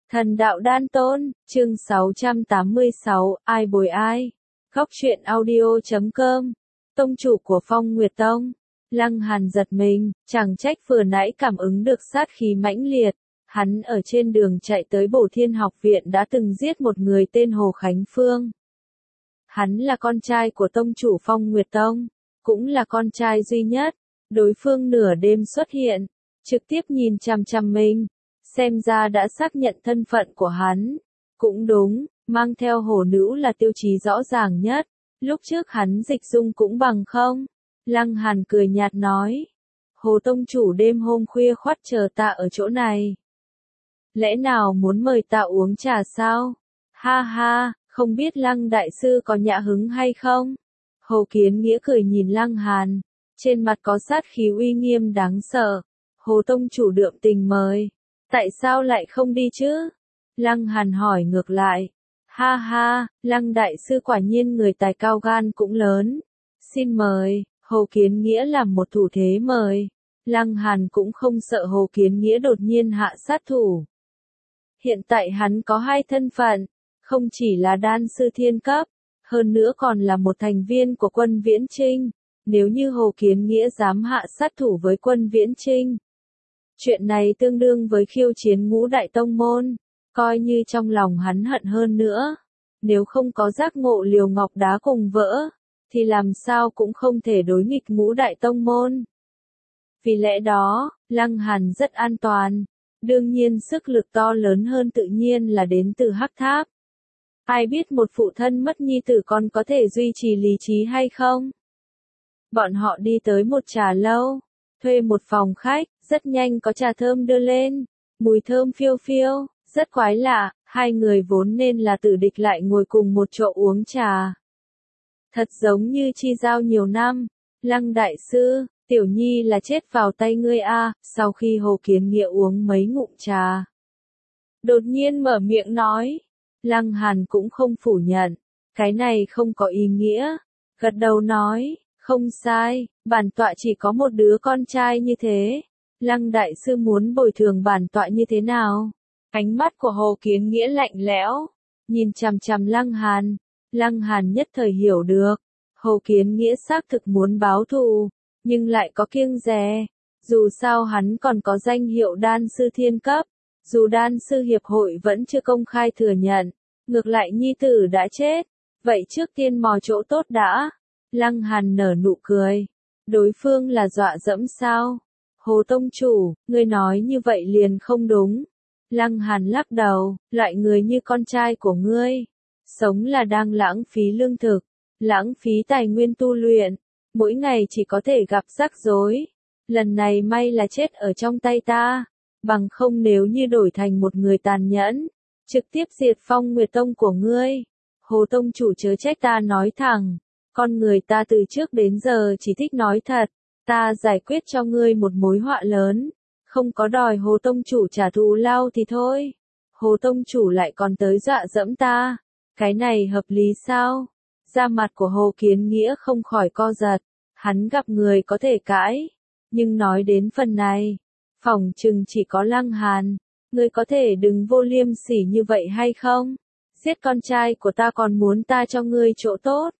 Thần đạo đan tôn, chương 686, ai bồi ai? Góc truyện audio.com. Tông chủ của Phong Nguyệt Tông. Lăng Hàn giật mình, chẳng trách vừa nãy cảm ứng được sát khí mãnh liệt. Hắn ở trên đường chạy tới Bổ Thiên học viện đã từng giết một người tên Hồ Khánh Phương. Hắn là con trai của tông chủ Phong Nguyệt Tông, cũng là con trai duy nhất. Đối phương nửa đêm xuất hiện, trực tiếp nhìn chằm chằm mình. Xem ra đã xác nhận thân phận của hắn. Cũng đúng, mang theo hồ nữ là tiêu chí rõ ràng nhất. Lúc trước hắn dịch dung cũng bằng không. Lăng Hàn cười nhạt nói. Hồ tông chủ đêm hôm khuya khoắt chờ ta ở chỗ này. Lẽ nào muốn mời ta uống trà sao? Ha ha, không biết Lăng đại sư có nhã hứng hay không? Hồ Kiến Nghĩa cười nhìn Lăng Hàn. Trên mặt có sát khí uy nghiêm đáng sợ. Hồ tông chủ đượm tình mời. Tại sao lại không đi chứ? Lăng Hàn hỏi ngược lại. Ha ha, Lăng đại sư quả nhiên người tài cao gan cũng lớn. Xin mời, Hồ Kiến Nghĩa làm một thủ thế mời. Lăng Hàn cũng không sợ Hồ Kiến Nghĩa đột nhiên hạ sát thủ. Hiện tại hắn có hai thân phận, không chỉ là đan sư thiên cấp, hơn nữa còn là một thành viên của quân Viễn Chinh. Nếu như Hồ Kiến Nghĩa dám hạ sát thủ với quân Viễn Chinh, chuyện này tương đương với khiêu chiến ngũ đại tông môn, coi như trong lòng hắn hận hơn nữa. Nếu không có giác ngộ liều ngọc đá cùng vỡ, thì làm sao cũng không thể đối nghịch ngũ đại tông môn. Vì lẽ đó, Lăng Hàn rất an toàn. Đương nhiên sức lực to lớn hơn tự nhiên là đến từ Hắc Tháp. Ai biết một phụ thân mất nhi tử còn có thể duy trì lý trí hay không? Bọn họ đi tới một trà lâu, thuê một phòng khách, rất nhanh có trà thơm đưa lên, mùi thơm phiêu phiêu, rất quái lạ, hai người vốn nên là tử địch lại ngồi cùng một chỗ uống trà. Thật giống như chi giao nhiều năm. Lăng đại sư, tiểu nhi là chết vào tay ngươi a. Sau khi Hồ Kiến Nghĩa uống mấy ngụm trà, đột nhiên mở miệng nói. Lăng Hàn cũng không phủ nhận, cái này không có ý nghĩa, gật đầu nói, không sai, bản tọa chỉ có một đứa con trai như thế. Lăng đại sư muốn bồi thường bản tọa như thế nào? Ánh mắt của Hồ Kiến Nghĩa lạnh lẽo, nhìn chằm chằm Lăng Hàn. Lăng Hàn nhất thời hiểu được, Hồ Kiến Nghĩa xác thực muốn báo thù, nhưng lại có kiêng dè. Dù sao hắn còn có danh hiệu đan sư thiên cấp, dù đan sư hiệp hội vẫn chưa công khai thừa nhận, ngược lại nhi tử đã chết, vậy trước tiên mò chỗ tốt đã. Lăng Hàn nở nụ cười, đối phương là dọa dẫm sao? Hồ tông chủ, ngươi nói như vậy liền không đúng. Lăng Hàn lắc đầu, loại người như con trai của ngươi, sống là đang lãng phí lương thực, lãng phí tài nguyên tu luyện, mỗi ngày chỉ có thể gặp rắc rối. Lần này may là chết ở trong tay ta, bằng không nếu như đổi thành một người tàn nhẫn, trực tiếp diệt Phong Nguyệt Tông của ngươi. Hồ tông chủ chớ trách ta nói thẳng, con người ta từ trước đến giờ chỉ thích nói thật, ta giải quyết cho ngươi một mối họa lớn, không có đòi Hồ tông chủ trả thù lao thì thôi. Hồ tông chủ lại còn tới dọa dẫm ta, cái này hợp lý sao? Da mặt của Hồ Kiến Nghĩa không khỏi co giật, hắn gặp người có thể cãi, nhưng nói đến phần này, phỏng chừng chỉ có Lăng Hàn. Ngươi có thể đừng vô liêm sỉ như vậy hay không? Giết con trai của ta còn muốn ta cho ngươi chỗ tốt.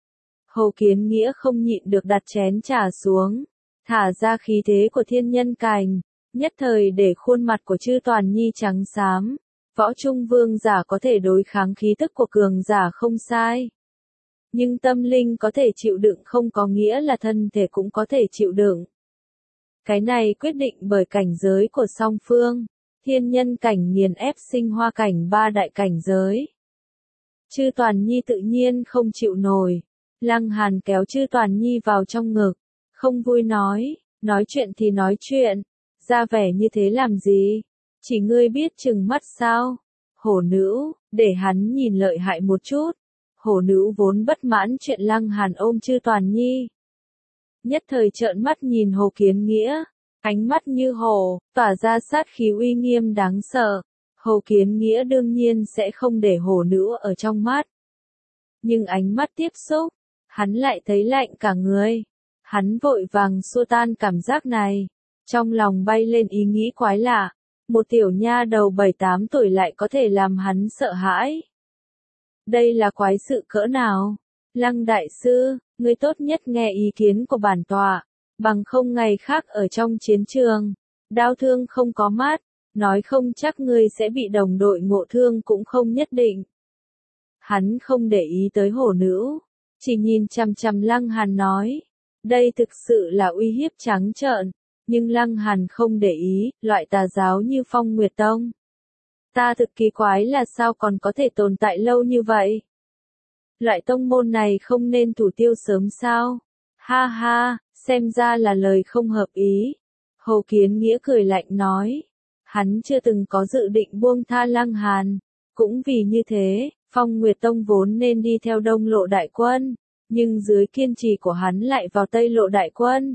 Hồ Kiến Nghĩa không nhịn được đặt chén trà xuống, thả ra khí thế của thiên nhân cành, nhất thời để khuôn mặt của Chư Toàn Nhi trắng xám. Võ Trung Vương giả có thể đối kháng khí tức của cường giả không sai. Nhưng tâm linh có thể chịu đựng không có nghĩa là thân thể cũng có thể chịu đựng. Cái này quyết định bởi cảnh giới của song phương. Thiên nhân cảnh nghiền ép sinh hoa cảnh ba đại cảnh giới. Chư Toàn Nhi tự nhiên không chịu nổi. Lăng Hàn kéo Chư Toàn Nhi vào trong ngực, không vui nói chuyện thì nói chuyện, ra vẻ như thế làm gì? Chỉ ngươi biết chừng mắt sao? Hổ nữ, để hắn nhìn lợi hại một chút. Hổ nữ vốn bất mãn chuyện Lăng Hàn ôm Chư Toàn Nhi, nhất thời trợn mắt nhìn Hồ Kiến Nghĩa. Ánh mắt như hổ, tỏa ra sát khí uy nghiêm đáng sợ. Hồ Kiến Nghĩa đương nhiên sẽ không để hổ nữ ở trong mắt. Nhưng ánh mắt tiếp xúc, hắn lại thấy lạnh cả người. Hắn vội vàng xua tan cảm giác này. Trong lòng bay lên ý nghĩ quái lạ. Một tiểu nha đầu 7-8 tuổi lại có thể làm hắn sợ hãi. Đây là quái sự cỡ nào? Lăng đại sư, ngươi tốt nhất nghe ý kiến của bản tọa, bằng không ngày khác ở trong chiến trường, đao thương không có mát, nói không chắc ngươi sẽ bị đồng đội ngộ thương cũng không nhất định. Hắn không để ý tới hổ nữ, chỉ nhìn chằm chằm Lăng Hàn nói, đây thực sự là uy hiếp trắng trợn, nhưng Lăng Hàn không để ý, loại tà giáo như Phong Nguyệt Tông. Ta thực kỳ quái là sao còn có thể tồn tại lâu như vậy? Loại tông môn này không nên thủ tiêu sớm sao? Ha ha, xem ra là lời không hợp ý. Hồ Kiến Nghĩa cười lạnh nói. Hắn chưa từng có dự định buông tha Lăng Hàn. Cũng vì như thế, Phong Nguyệt Tông vốn nên đi theo Đông Lộ đại quân. Nhưng dưới kiên trì của hắn lại vào Tây Lộ đại quân.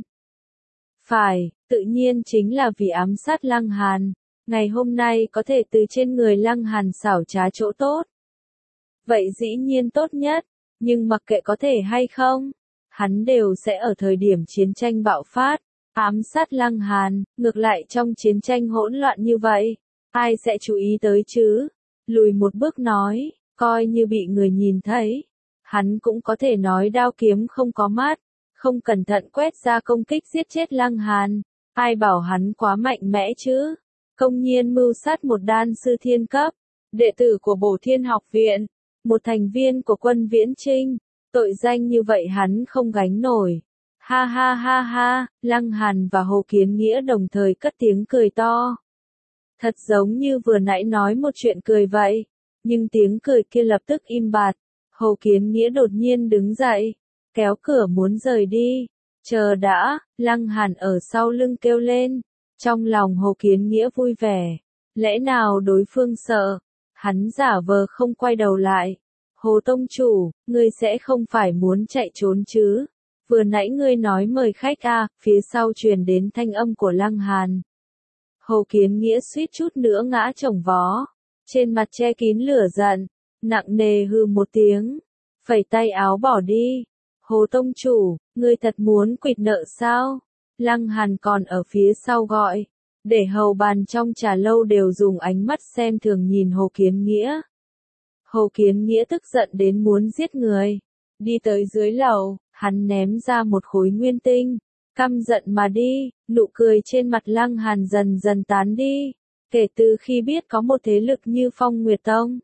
Phải, tự nhiên chính là vì ám sát Lăng Hàn. Ngày hôm nay có thể từ trên người Lăng Hàn xảo trá chỗ tốt. Vậy dĩ nhiên tốt nhất, nhưng mặc kệ có thể hay không, hắn đều sẽ ở thời điểm chiến tranh bạo phát, ám sát Lăng Hàn, ngược lại trong chiến tranh hỗn loạn như vậy, ai sẽ chú ý tới chứ? Lùi một bước nói, coi như bị người nhìn thấy, hắn cũng có thể nói đao kiếm không có mát, không cẩn thận quét ra công kích giết chết Lăng Hàn, ai bảo hắn quá mạnh mẽ chứ? Công nhiên mưu sát một đan sư thiên cấp, đệ tử của Bổ Thiên Học Viện, một thành viên của quân Viễn Trinh, tội danh như vậy hắn không gánh nổi. Ha ha ha ha, Lăng Hàn và Hồ Kiến Nghĩa đồng thời cất tiếng cười to. Thật giống như vừa nãy nói một chuyện cười vậy, nhưng tiếng cười kia lập tức im bặt. Hồ Kiến Nghĩa đột nhiên đứng dậy, kéo cửa muốn rời đi. Chờ đã, Lăng Hàn ở sau lưng kêu lên. Trong lòng Hồ Kiến Nghĩa vui vẻ. Lẽ nào đối phương sợ? Hắn giả vờ không quay đầu lại. Hồ Tông Chủ, ngươi sẽ không phải muốn chạy trốn chứ? Vừa nãy ngươi nói mời khách à, phía sau truyền đến thanh âm của Lăng Hàn. Hồ Kiến Nghĩa suýt chút nữa ngã chồng vó. Trên mặt che kín lửa giận, nặng nề hừ một tiếng. Phẩy tay áo bỏ đi. Hồ Tông Chủ, ngươi thật muốn quỵt nợ sao? Lăng Hàn còn ở phía sau gọi. Để hầu bàn trong trà lâu đều dùng ánh mắt xem thường nhìn Hồ Kiến Nghĩa. Hồ Kiến Nghĩa tức giận đến muốn giết người. Đi tới dưới lầu, hắn ném ra một khối nguyên tinh. Căm giận mà đi, nụ cười trên mặt Lăng Hàn dần dần tán đi. Kể từ khi biết có một thế lực như Phong Nguyệt Tông,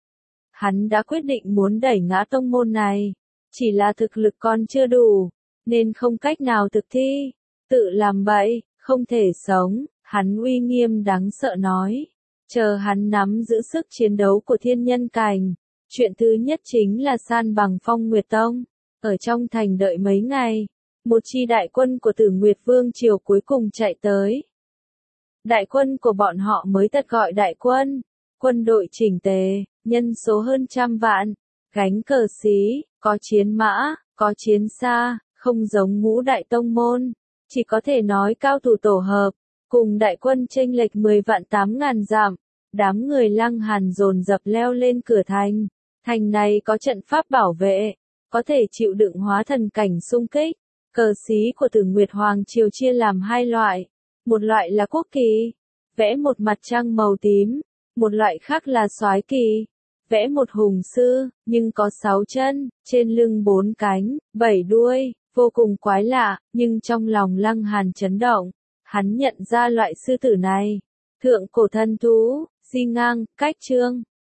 hắn đã quyết định muốn đẩy ngã tông môn này. Chỉ là thực lực còn chưa đủ, nên không cách nào thực thi. Tự làm bậy, không thể sống, hắn uy nghiêm đáng sợ nói. Chờ hắn nắm giữ sức chiến đấu của thiên nhân cảnh. Chuyện thứ nhất chính là san bằng Phong Nguyệt Tông. Ở trong thành đợi mấy ngày, một chi đại quân của Tử Nguyệt Vương Triều cuối cùng chạy tới. Đại quân của bọn họ mới thật gọi đại quân. Quân đội chỉnh tề, nhân số hơn 100 vạn. Gánh cờ xí, có chiến mã, có chiến xa, không giống ngũ đại tông môn. Chỉ có thể nói cao thủ tổ hợp, cùng đại quân chênh lệch 10 vạn 8.000 dặm. Đám người Lăng Hàn dồn dập leo lên cửa thành. Thành này có trận pháp bảo vệ, có thể chịu đựng hóa thần cảnh xung kích. Cờ xí của Tử Nguyệt Hoàng Triều chia làm hai loại. Một loại là quốc kỳ, vẽ một mặt trăng màu tím. Một loại khác là soái kỳ, vẽ một hùng sư, nhưng có 6 chân, trên lưng 4 cánh, 7 đuôi, vô cùng quái lạ, nhưng trong lòng Lăng Hàn chấn động. Hắn nhận ra loại sư tử này. Thượng cổ thần thú, di ngang, cách trương,